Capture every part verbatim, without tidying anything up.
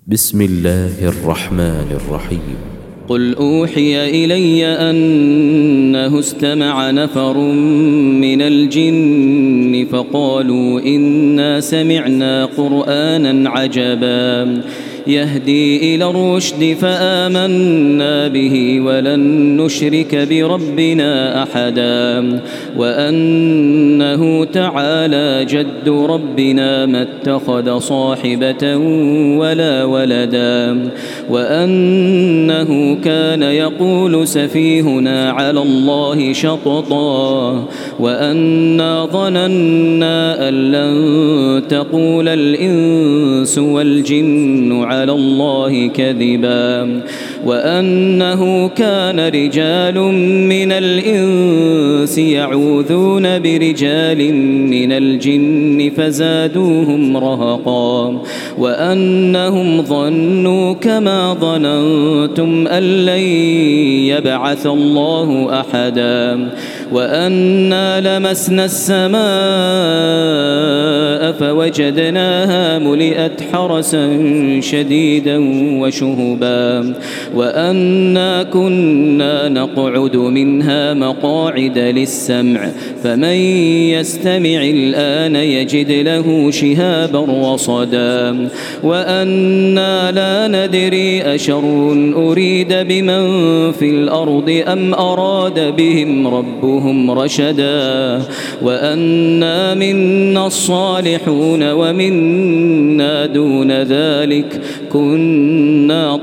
بسم الله الرحمن الرحيم. قل أوحي إلي أنه استمع نفر من الجن فقالوا إنا سمعنا قرآنا عجبا يهدي إلى الرشد فآمنا به ولن نشرك بربنا أحدا وأنه تعالى جد ربنا ما اتخذ صاحبة ولا ولدا وأنه كان يقول سفيهنا على الله شططا وأنا ظننا أن لن تقول الإنس والجن على الله كذبا وأنه كان رجال من الإنس يعوذون برجال من الجن فزادوهم رهقا وأنهم ظنوا كما ظننتم أن لن يبعث الله أحدا وأنا لمسنا السماء فوجدناها ملئت حرسا شديدا وشهبا وأنا كنا نقعد منها مقاعد للسمع فمن يستمع الآن يجد له شهابا رصدا وأنا لا ندري أشر أريد بمن في الأرض أم أراد بهم ربهم رشدا وأنا منا الصالحون ومنا دون ذلك كنا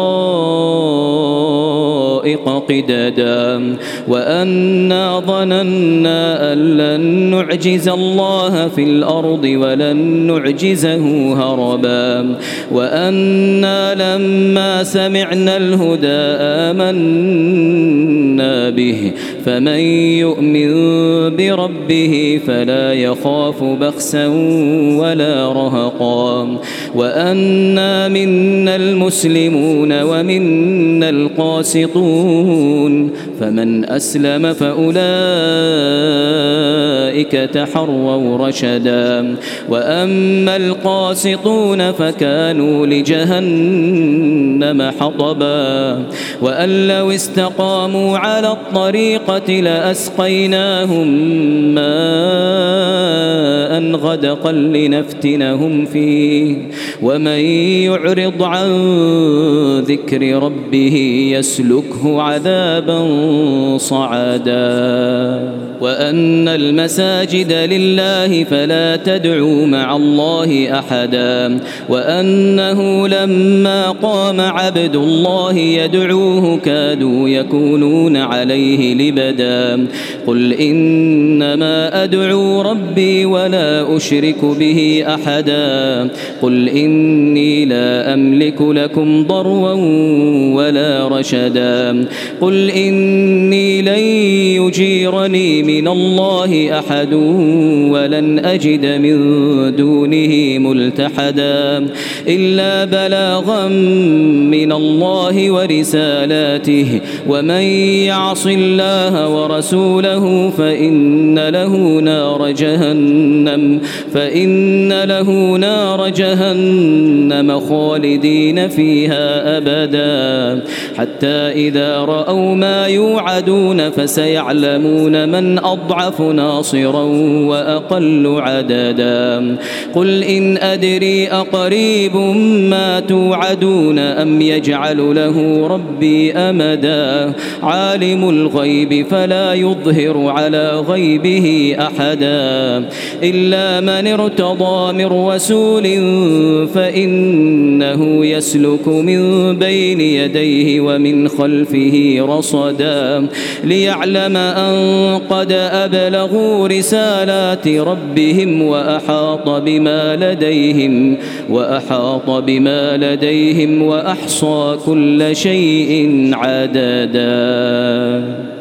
طرائق قددا وأنا ظننا أن لن نعجز الله في الأرض ولن نعجزه هربا وأنا لما سمعنا الهدى آمنا به فمن يؤمن بربه فلا يخاف بخسا ولا رهقا وأنا منا المسلمون ومنا القاسطون فمن أسلم فأولئك تحروا رشدا وأما القاسطون فكانوا لجهنم حطبا وأن لو استقاموا على الطريقة لأسقيناهم ماء غدقا لنفتنهم فيه ومن يعرض عن ذكر ربه يسلكه عذابا صعدا وأن المساجد لله فلا تدعوا مع الله أحدا وأنه لما قام عبد الله يدعوه كادوا يكونون عليه لبدا قل إنما أدعو ربي ولا أشرك به أحدا قل إني لا أملك لكم ضرا ولا رشدا قل إني لن يجيرني من الله أحد ولن أجد من دونه ملتحدا إلا بلاغا من الله ورسالاته ومن يعص الله ورسوله فإن له نار جهنم فإن له نار جهنم خالدين فيها أبدا حتى إذا رأوا ما يوعدون فسيعلمون من أضعف ناصرا وأقل عددا قل إن أدري أقريب ما توعدون أم يجعل له ربي أمدا عالم الغيب فلا يظهر على غيبه أحدا إلا من ارتضى من رسول فإنه يسلك من بين يديه ومن خلفه رصدا ليعلم أن قد أبلغوا رسالات ربهم وأحاط بما لديهم وأحاط بما لديهم وأحصى كل شيء عددا.